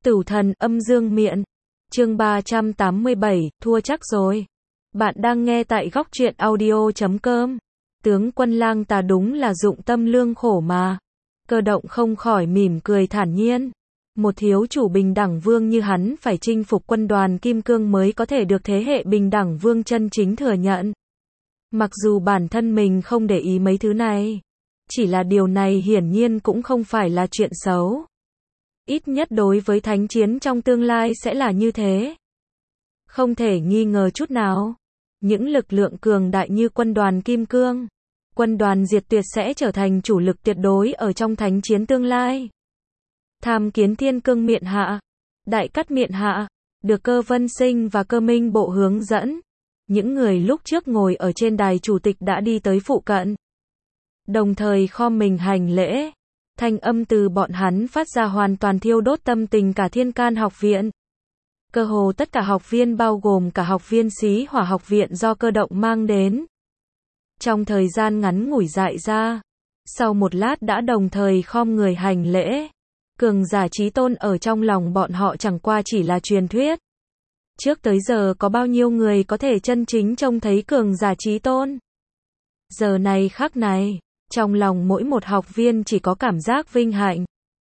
Tử thần âm dương miện. Chương 387, thua chắc rồi. Bạn đang nghe tại góc truyện audio.com. Tướng quân Lang ta đúng là dụng tâm lương khổ mà. Cơ động không khỏi mỉm cười thản nhiên. Một thiếu chủ bình đẳng vương như hắn phải chinh phục quân đoàn Kim Cương mới có thể được thế hệ bình đẳng vương chân chính thừa nhận. Mặc dù bản thân mình không để ý mấy thứ này. Chỉ là điều này hiển nhiên cũng không phải là chuyện xấu. Ít nhất đối với thánh chiến trong tương lai sẽ là như thế. Không thể nghi ngờ chút nào. Những lực lượng cường đại như quân đoàn Kim Cương, quân đoàn Diệt Tuyệt sẽ trở thành chủ lực tuyệt đối ở trong thánh chiến tương lai. Tham Kiến Thiên Cương miện hạ, Đại Cát miện hạ, được Cơ Vân Sinh và Cơ Minh Bộ hướng dẫn. Những người lúc trước ngồi ở trên đài chủ tịch đã đi tới phụ cận. Đồng thời khom mình hành lễ. Thanh âm từ bọn hắn phát ra hoàn toàn thiêu đốt tâm tình cả Thiên Can học viện. Cơ hồ tất cả học viên bao gồm cả học viên Xí Hỏa học viện do Cơ động mang đến. Trong thời gian ngắn ngủi dại ra, sau một lát đã đồng thời khom người hành lễ. Cường giả chí tôn ở trong lòng bọn họ chẳng qua chỉ là truyền thuyết. Trước tới giờ có bao nhiêu người có thể chân chính trông thấy cường giả chí tôn? Giờ này khắc này, trong lòng mỗi một học viên chỉ có cảm giác vinh hạnh.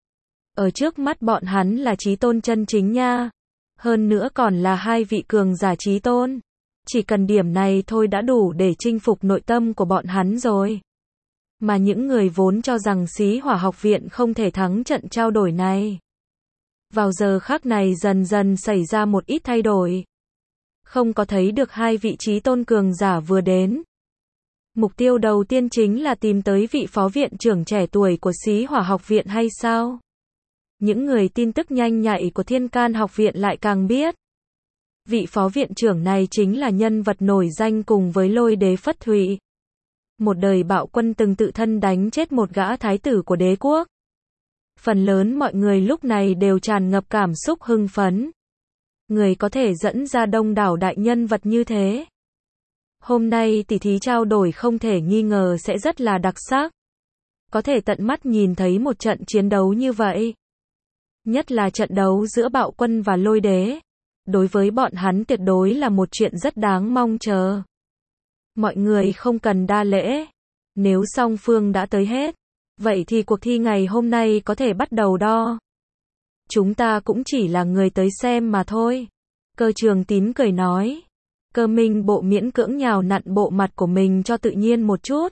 Ở trước mắt bọn hắn là chí tôn chân chính nha. Hơn nữa còn là hai vị cường giả chí tôn. Chỉ cần điểm này thôi đã đủ để chinh phục nội tâm của bọn hắn rồi. Mà những người vốn cho rằng Xí Hỏa học viện không thể thắng trận trao đổi này. Vào giờ khắc này dần dần xảy ra một ít thay đổi. Không có thấy được hai vị chí tôn cường giả vừa đến. Mục tiêu đầu tiên chính là tìm tới vị phó viện trưởng trẻ tuổi của Xí Hỏa học viện hay sao? Những người tin tức nhanh nhạy của Thiên Can học viện lại càng biết. Vị phó viện trưởng này chính là nhân vật nổi danh cùng với Lôi đế Phất Thụy. Một đời bạo quân từng tự thân đánh chết một gã thái tử của đế quốc. Phần lớn mọi người lúc này đều tràn ngập cảm xúc hưng phấn. Người có thể dẫn ra đông đảo đại nhân vật như thế. Hôm nay tỷ thí trao đổi không thể nghi ngờ sẽ rất là đặc sắc. Có thể tận mắt nhìn thấy một trận chiến đấu như vậy. Nhất là trận đấu giữa bạo quân và lôi đế. Đối với bọn hắn tuyệt đối là một chuyện rất đáng mong chờ. Mọi người không cần đa lễ. Nếu song phương đã tới hết, vậy thì cuộc thi ngày hôm nay có thể bắt đầu đo. Chúng ta cũng chỉ là người tới xem mà thôi. Cơ Trường Tín cười nói. Cơ Minh Bộ miễn cưỡng nhào nặn bộ mặt của mình cho tự nhiên một chút.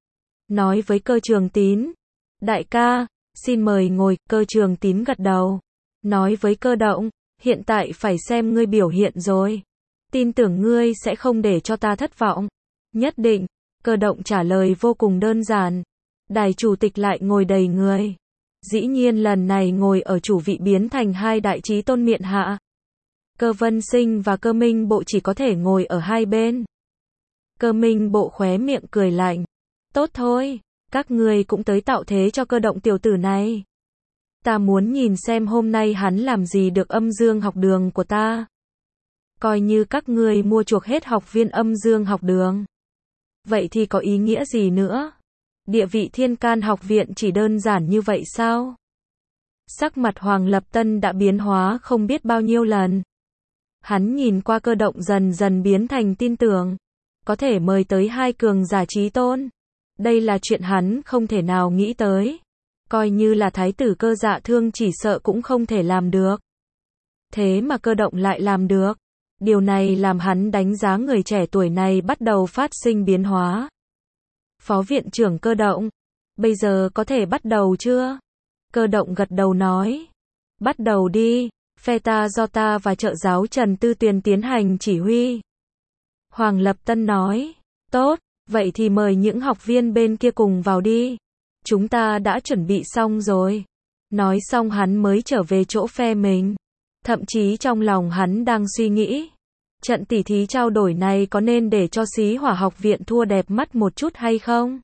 Nói với Cơ Trường Tín. Đại ca, xin mời ngồi. Cơ Trường Tín gật đầu. Nói với Cơ động, hiện tại phải xem ngươi biểu hiện rồi. Tin tưởng ngươi sẽ không để cho ta thất vọng. Nhất định. Cơ động trả lời vô cùng đơn giản. Đài chủ tịch lại ngồi đầy người. Dĩ nhiên lần này ngồi ở chủ vị biến thành hai đại chí tôn miện hạ. Cơ Vân Sinh và Cơ Minh Bộ chỉ có thể ngồi ở hai bên. Cơ Minh Bộ khóe miệng cười lạnh. Tốt thôi, các ngươi cũng tới tạo thế cho Cơ động tiểu tử này. Ta muốn nhìn xem hôm nay hắn làm gì được âm dương học đường của ta. Coi như các ngươi mua chuộc hết học viên âm dương học đường. Vậy thì có ý nghĩa gì nữa? Địa vị Thiên Can học viện chỉ đơn giản như vậy sao? Sắc mặt Hoàng Lập Tân đã biến hóa không biết bao nhiêu lần. Hắn nhìn qua Cơ động dần dần biến thành tin tưởng. Có thể mời tới hai cường giả chí tôn. Đây là chuyện hắn không thể nào nghĩ tới. Coi như là thái tử Cơ Dạ Thương chỉ sợ cũng không thể làm được. Thế mà Cơ động lại làm được. Điều này làm hắn đánh giá người trẻ tuổi này bắt đầu phát sinh biến hóa. Phó viện trưởng Cơ động, bây giờ có thể bắt đầu chưa? Cơ động gật đầu nói. Bắt đầu đi, phe ta do ta và trợ giáo Trần Tư Tuyền tiến hành chỉ huy. Hoàng Lập Tân nói. Tốt, vậy thì mời những học viên bên kia cùng vào đi. Chúng ta đã chuẩn bị xong rồi. Nói xong hắn mới trở về chỗ phe mình. Thậm chí trong lòng hắn đang suy nghĩ. Trận tỉ thí trao đổi này có nên để cho Xí Hỏa học viện thua đẹp mắt một chút hay không?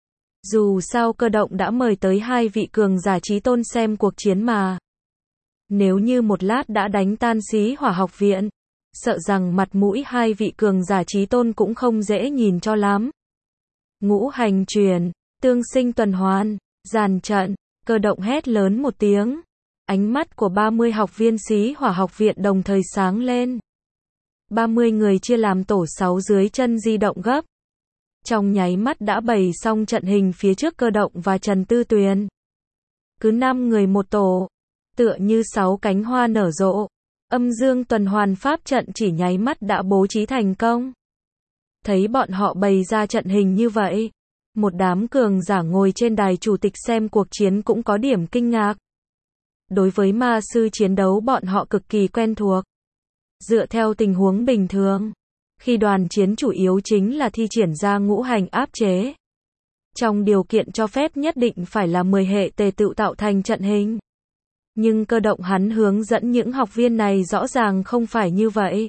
Dù sao Cơ động đã mời tới hai vị cường giả chí tôn xem cuộc chiến mà. Nếu như một lát đã đánh tan Xí Hỏa học viện, sợ rằng mặt mũi hai vị cường giả chí tôn cũng không dễ nhìn cho lắm. Ngũ hành truyền, tương sinh tuần hoàn, dàn trận, Cơ động hét lớn một tiếng. Ánh mắt của 30 học viên Xí Hỏa học viện đồng thời sáng lên. 30 người chia làm tổ 6 dưới chân di động gấp. Trong nháy mắt đã bày xong trận hình phía trước Cơ Động và Trần Tư Tuyền. Cứ 5 người một tổ, tựa như 6 cánh hoa nở rộ. Âm dương tuần hoàn pháp trận chỉ nháy mắt đã bố trí thành công. Thấy bọn họ bày ra trận hình như vậy, một đám cường giả ngồi trên đài chủ tịch xem cuộc chiến cũng có điểm kinh ngạc. Đối với ma sư chiến đấu bọn họ cực kỳ quen thuộc. Dựa theo tình huống bình thường, khi đoàn chiến chủ yếu chính là thi triển ra ngũ hành áp chế. Trong điều kiện cho phép nhất định phải là 10 hệ tề tự tạo thành trận hình. Nhưng Cơ Động hắn hướng dẫn những học viên này rõ ràng không phải như vậy.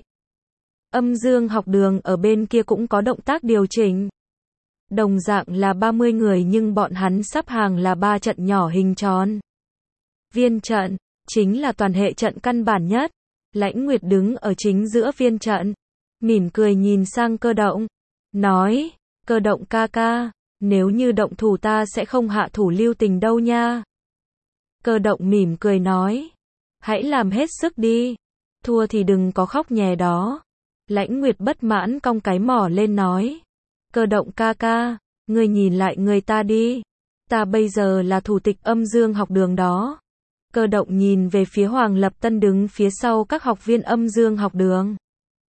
Âm dương học đường ở bên kia cũng có động tác điều chỉnh. Đồng dạng là 30 người nhưng bọn hắn sắp hàng là 3 trận nhỏ hình tròn. Viên trận, chính là toàn hệ trận căn bản nhất. Lãnh Nguyệt đứng ở chính giữa viên trận, mỉm cười nhìn sang Cơ Động, nói, Cơ Động ca ca, nếu như động thủ ta sẽ không hạ thủ lưu tình đâu nha. Cơ Động mỉm cười nói, hãy làm hết sức đi, thua thì đừng có khóc nhè đó. Lãnh Nguyệt bất mãn cong cái mỏ lên nói, Cơ Động ca ca, ngươi nhìn lại người ta đi, ta bây giờ là thủ tịch âm dương học đường đó. Cơ Động nhìn về phía Hoàng Lập Tân đứng phía sau các học viên âm dương học đường.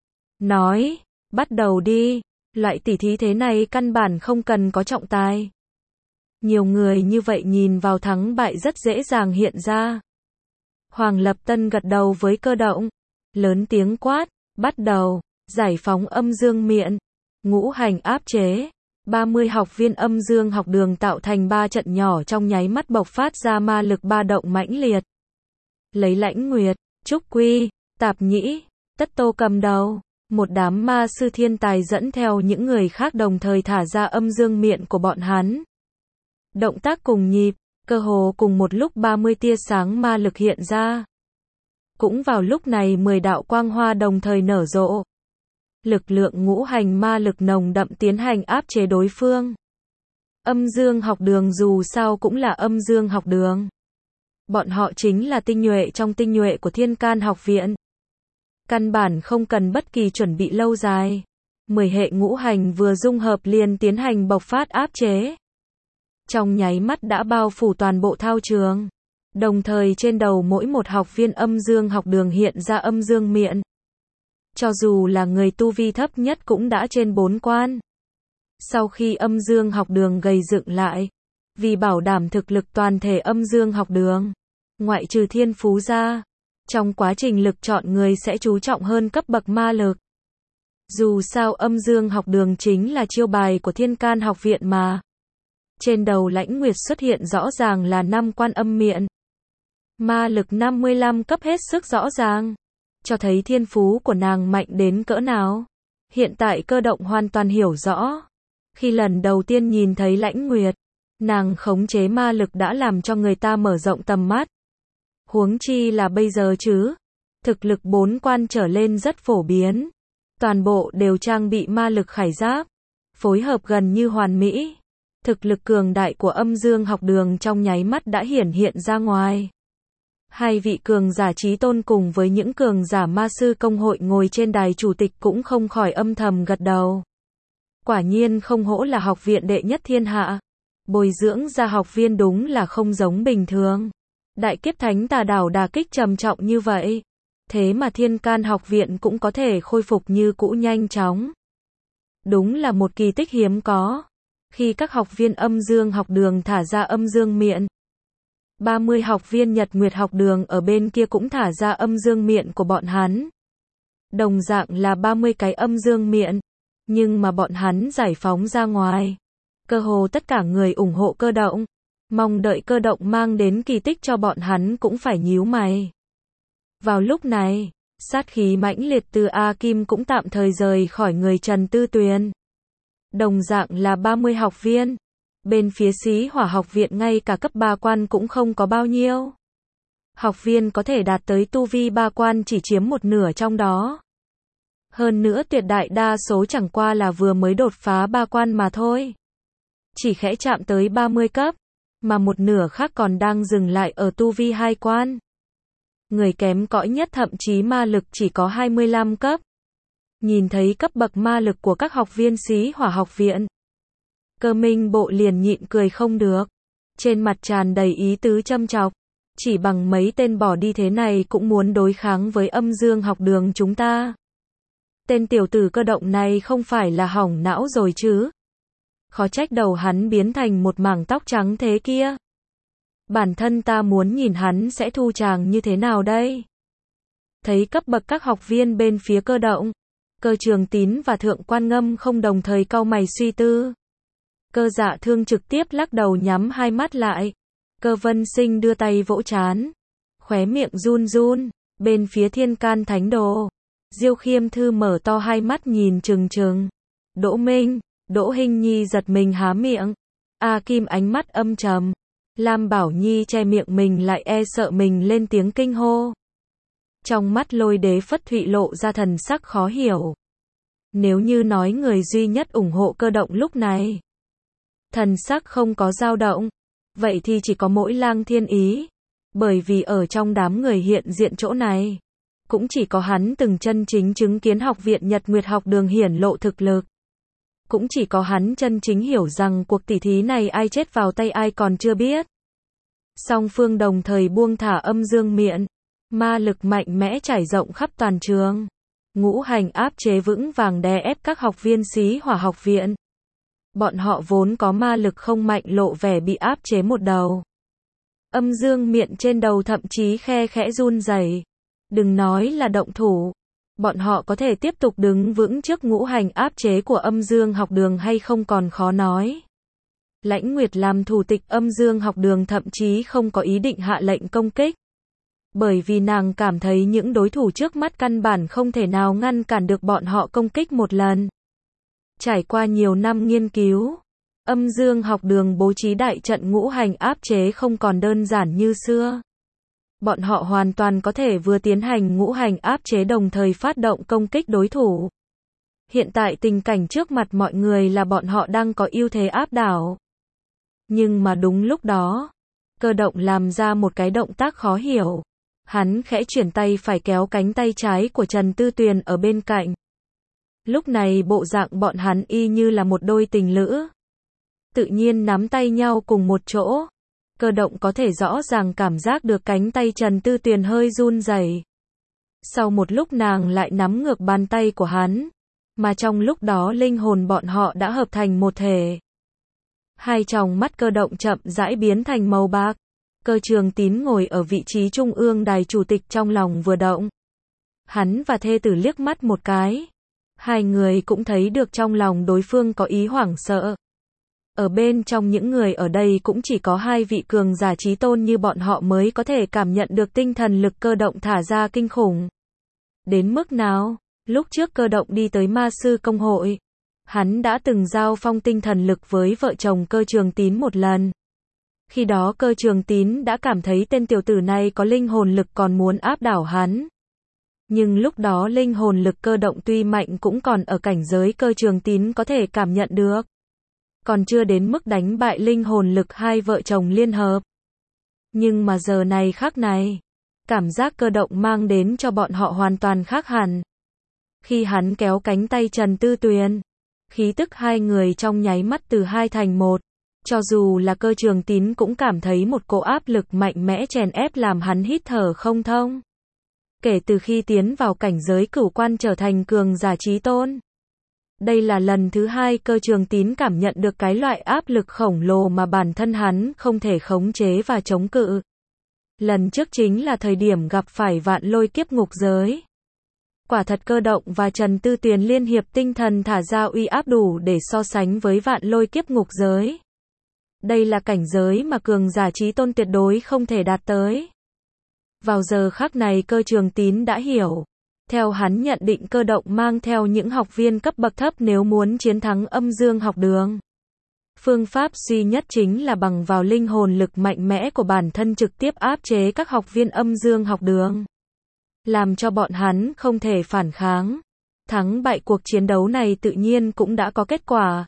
Nói, bắt đầu đi, loại tỉ thí thế này căn bản không cần có trọng tài. Nhiều người như vậy nhìn vào thắng bại rất dễ dàng hiện ra. Hoàng Lập Tân gật đầu với Cơ Động, lớn tiếng quát, bắt đầu, giải phóng âm dương miện, ngũ hành áp chế. 30 học viên âm dương học đường tạo thành 3 trận nhỏ trong nháy mắt bộc phát ra ma lực ba động mãnh liệt. Lấy Lãnh Nguyệt, Trúc Quy, Tạp Nhĩ, Tất Tô cầm đầu, một đám ma sư thiên tài dẫn theo những người khác đồng thời thả ra âm dương miện của bọn hắn. Động tác cùng nhịp, cơ hồ cùng một lúc 30 tia sáng ma lực hiện ra. Cũng vào lúc này 10 đạo quang hoa đồng thời nở rộ. Lực lượng ngũ hành ma lực nồng đậm tiến hành áp chế đối phương. Âm dương học đường dù sao cũng là âm dương học đường. Bọn họ chính là tinh nhuệ trong tinh nhuệ của Thiên Can học viện. Căn bản không cần bất kỳ chuẩn bị lâu dài. 10 hệ ngũ hành vừa dung hợp liền tiến hành bộc phát áp chế. Trong nháy mắt đã bao phủ toàn bộ thao trường. Đồng thời trên đầu mỗi một học viên âm dương học đường hiện ra âm dương miện. Cho dù là người tu vi thấp nhất cũng đã trên 4 quan. Sau khi âm dương học đường gầy dựng lại, vì bảo đảm thực lực toàn thể âm dương học đường, ngoại trừ thiên phú ra, trong quá trình lực chọn người sẽ chú trọng hơn cấp bậc ma lực. Dù sao âm dương học đường chính là chiêu bài của Thiên Can học viện mà. Trên đầu Lãnh Nguyệt xuất hiện rõ ràng là 5 quan âm miện. Ma lực 55 cấp hết sức rõ ràng. Cho thấy thiên phú của nàng mạnh đến cỡ nào. Hiện tại Cơ Động hoàn toàn hiểu rõ. Khi lần đầu tiên nhìn thấy Lãnh Nguyệt, nàng khống chế ma lực đã làm cho người ta mở rộng tầm mắt. Huống chi là bây giờ chứ. Thực lực 4 quan trở lên rất phổ biến. Toàn bộ đều trang bị ma lực khải giáp. Phối hợp gần như hoàn mỹ. Thực lực cường đại của âm dương học đường trong nháy mắt đã hiển hiện ra ngoài. Hai vị cường giả chí tôn cùng với những cường giả ma sư công hội ngồi trên đài chủ tịch cũng không khỏi âm thầm gật đầu. Quả nhiên không hổ là học viện đệ nhất thiên hạ. Bồi dưỡng ra học viên đúng là không giống bình thường. Đại kiếp thánh tà đảo đả kích trầm trọng như vậy. Thế mà Thiên Can học viện cũng có thể khôi phục như cũ nhanh chóng. Đúng là một kỳ tích hiếm có. Khi các học viên âm dương học đường thả ra âm dương miện, 30 học viên Nhật Nguyệt học đường ở bên kia cũng thả ra âm dương miện của bọn hắn. Đồng dạng là 30 cái âm dương miện, nhưng mà bọn hắn giải phóng ra ngoài. Cơ hồ tất cả người ủng hộ Cơ Động, mong đợi Cơ Động mang đến kỳ tích cho bọn hắn cũng phải nhíu mày. Vào lúc này, sát khí mãnh liệt từ A Kim cũng tạm thời rời khỏi người Trần Tư Tuyền. Đồng dạng là 30 học viên. Bên phía Xí Hỏa học viện ngay cả cấp 3 quan cũng không có bao nhiêu. Học viên có thể đạt tới tu vi 3 quan chỉ chiếm một nửa trong đó. Hơn nữa tuyệt đại đa số chẳng qua là vừa mới đột phá 3 quan mà thôi. Chỉ khẽ chạm tới 30 cấp, mà một nửa khác còn đang dừng lại ở tu vi 2 quan. Người kém cỏi nhất thậm chí ma lực chỉ có 25 cấp. Nhìn thấy cấp bậc ma lực của các học viên Xí Hỏa học viện, Cơ Minh Bộ liền nhịn cười không được. Trên mặt tràn đầy ý tứ châm chọc. Chỉ bằng mấy tên bỏ đi thế này cũng muốn đối kháng với Âm Dương học đường chúng ta. Tên tiểu tử cơ động này không phải là hỏng não rồi chứ. Khó trách đầu hắn biến thành một mảng tóc trắng thế kia. Bản thân ta muốn nhìn hắn sẽ thu tràng như thế nào đây. Thấy cấp bậc các học viên bên phía Cơ động, Cơ Trường Tín và Thượng Quan Ngâm không đồng thời cau mày suy tư. Cơ Dạ Thương trực tiếp lắc đầu nhắm hai mắt lại. Cơ Vân Sinh đưa tay vỗ trán, khóe miệng run run. Bên phía Thiên Can Thánh Đồ, Diêu Khiêm Thư mở to hai mắt nhìn trừng trừng. Đỗ Minh, Đỗ Hinh Nhi giật mình há miệng. A Kim ánh mắt âm trầm. Lam Bảo Nhi che miệng mình lại e sợ mình lên tiếng kinh hô. Trong mắt Lôi Đế Phất Thụy lộ ra thần sắc khó hiểu. Nếu như nói người duy nhất ủng hộ Cơ động lúc này, thần sắc không có dao động, vậy thì chỉ có mỗi Lang Thiên Ý. Bởi vì ở trong đám người hiện diện chỗ này, cũng chỉ có hắn từng chân chính chứng kiến học viện Nhật Nguyệt học đường hiển lộ thực lực. Cũng chỉ có hắn chân chính hiểu rằng cuộc tỉ thí này ai chết vào tay ai còn chưa biết. Song phương đồng thời buông thả âm dương miện, ma lực mạnh mẽ trải rộng khắp toàn trường. Ngũ hành áp chế vững vàng đè ép các học viên Xí Hỏa học viện. Bọn họ vốn có ma lực không mạnh lộ vẻ bị áp chế một đầu. Âm dương miện trên đầu thậm chí khe khẽ run rẩy. Đừng nói là động thủ. Bọn họ có thể tiếp tục đứng vững trước ngũ hành áp chế của âm dương học đường hay không còn khó nói. Lãnh Nguyệt làm thủ tịch âm dương học đường thậm chí không có ý định hạ lệnh công kích. Bởi vì nàng cảm thấy những đối thủ trước mắt căn bản không thể nào ngăn cản được bọn họ công kích một lần. Trải qua nhiều năm nghiên cứu, âm dương học đường bố trí đại trận ngũ hành áp chế không còn đơn giản như xưa. Bọn họ hoàn toàn có thể vừa tiến hành ngũ hành áp chế đồng thời phát động công kích đối thủ. Hiện tại tình cảnh trước mặt mọi người là bọn họ đang có ưu thế áp đảo. Nhưng mà đúng lúc đó, Cơ động làm ra một cái động tác khó hiểu. Hắn khẽ chuyển tay phải kéo cánh tay trái của Trần Tư Tuyền ở bên cạnh. Lúc này bộ dạng bọn hắn y như là một đôi tình lữ. Tự nhiên nắm tay nhau cùng một chỗ. Cơ động có thể rõ ràng cảm giác được cánh tay Trần Tư Tuyền hơi run rẩy. Sau một lúc nàng lại nắm ngược bàn tay của hắn. Mà trong lúc đó linh hồn bọn họ đã hợp thành một thể. Hai tròng mắt Cơ động chậm rãi biến thành màu bạc. Cơ Trường Tín ngồi ở vị trí trung ương đài chủ tịch trong lòng vừa động. Hắn và thê tử liếc mắt một cái. Hai người cũng thấy được trong lòng đối phương có ý hoảng sợ. Ở bên trong những người ở đây cũng chỉ có hai vị cường giả chí tôn như bọn họ mới có thể cảm nhận được tinh thần lực Cơ động thả ra kinh khủng. Đến mức nào, lúc trước Cơ động đi tới ma sư công hội, hắn đã từng giao phong tinh thần lực với vợ chồng Cơ Trường Tín một lần. Khi đó Cơ Trường Tín đã cảm thấy tên tiểu tử này có linh hồn lực còn muốn áp đảo hắn. Nhưng lúc đó linh hồn lực Cơ động tuy mạnh cũng còn ở cảnh giới Cơ Trường Tín có thể cảm nhận được. Còn chưa đến mức đánh bại linh hồn lực hai vợ chồng liên hợp. Nhưng mà giờ này khác này, cảm giác Cơ động mang đến cho bọn họ hoàn toàn khác hẳn. Khi hắn kéo cánh tay Trần Tư Tuyền, khí tức hai người trong nháy mắt từ hai thành một. Cho dù là Cơ Trường Tín cũng cảm thấy một cỗ áp lực mạnh mẽ chèn ép làm hắn hít thở không thông. Kể từ khi tiến vào cảnh giới cửu quan trở thành cường giả chí tôn. Đây là lần thứ hai Cơ Trường Tín cảm nhận được cái loại áp lực khổng lồ mà bản thân hắn không thể khống chế và chống cự. Lần trước chính là thời điểm gặp phải Vạn Lôi kiếp ngục giới. Quả thật Cơ động và Trần Tư Tuyền liên hiệp tinh thần thả ra uy áp đủ để so sánh với Vạn Lôi kiếp ngục giới. Đây là cảnh giới mà cường giả chí tôn tuyệt đối không thể đạt tới. Vào giờ khắc này Cơ Trường Tín đã hiểu. Theo hắn nhận định Cơ động mang theo những học viên cấp bậc thấp nếu muốn chiến thắng âm dương học đường. Phương pháp duy nhất chính là bằng vào linh hồn lực mạnh mẽ của bản thân trực tiếp áp chế các học viên âm dương học đường. Làm cho bọn hắn không thể phản kháng. Thắng bại cuộc chiến đấu này tự nhiên cũng đã có kết quả.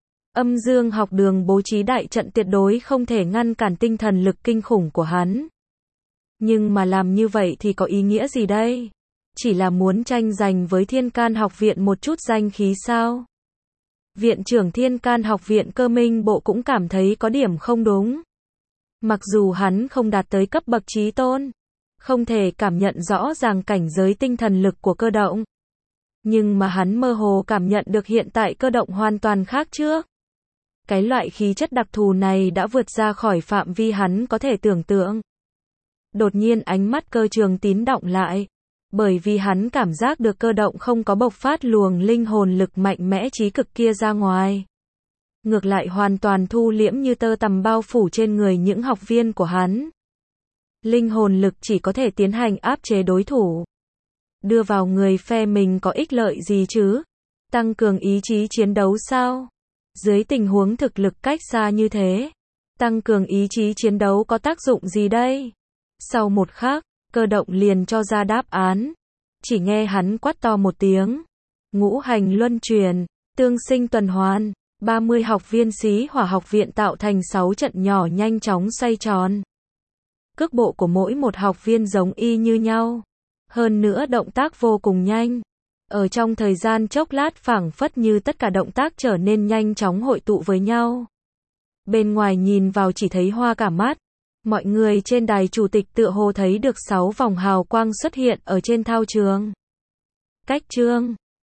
Âm dương học đường bố trí đại trận tuyệt đối không thể ngăn cản tinh thần lực kinh khủng của hắn. Nhưng mà làm như vậy thì có ý nghĩa gì đây? Chỉ là muốn tranh giành với Thiên Can học viện một chút danh khí sao? Viện trưởng Thiên Can học viện Cơ Minh Bộ cũng cảm thấy có điểm không đúng. Mặc dù hắn không đạt tới cấp bậc chí tôn, không thể cảm nhận rõ ràng cảnh giới tinh thần lực của Cơ Động, nhưng mà hắn mơ hồ cảm nhận được hiện tại Cơ Động hoàn toàn khác trước. Cái loại khí chất đặc thù này đã vượt ra khỏi phạm vi hắn có thể tưởng tượng. Đột nhiên ánh mắt Cơ Trường Tín đọng lại, bởi vì hắn cảm giác được Cơ Động không có bộc phát luồng linh hồn lực mạnh mẽ chí cực kia ra ngoài. Ngược lại hoàn toàn thu liễm như tơ tằm bao phủ trên người những học viên của hắn. Linh hồn lực chỉ có thể tiến hành áp chế đối thủ. Đưa vào người phe mình có ích lợi gì chứ? Tăng cường ý chí chiến đấu sao? Dưới tình huống thực lực cách xa như thế, tăng cường ý chí chiến đấu có tác dụng gì đây? Sau một khắc, Cơ Động liền cho ra đáp án. Chỉ nghe hắn quát to một tiếng. Ngũ hành luân chuyển, tương sinh tuần hoàn. 30 học viên Xí Hỏa học viện tạo thành 6 trận nhỏ nhanh chóng xoay tròn. Cước bộ của mỗi một học viên giống y như nhau. Hơn nữa động tác vô cùng nhanh. Ở trong thời gian chốc lát phảng phất như tất cả động tác trở nên nhanh chóng hội tụ với nhau. Bên ngoài nhìn vào chỉ thấy hoa cả mắt. Mọi người trên đài chủ tịch tựa hồ thấy được 6 vòng hào quang xuất hiện ở trên thao trường. Cách chương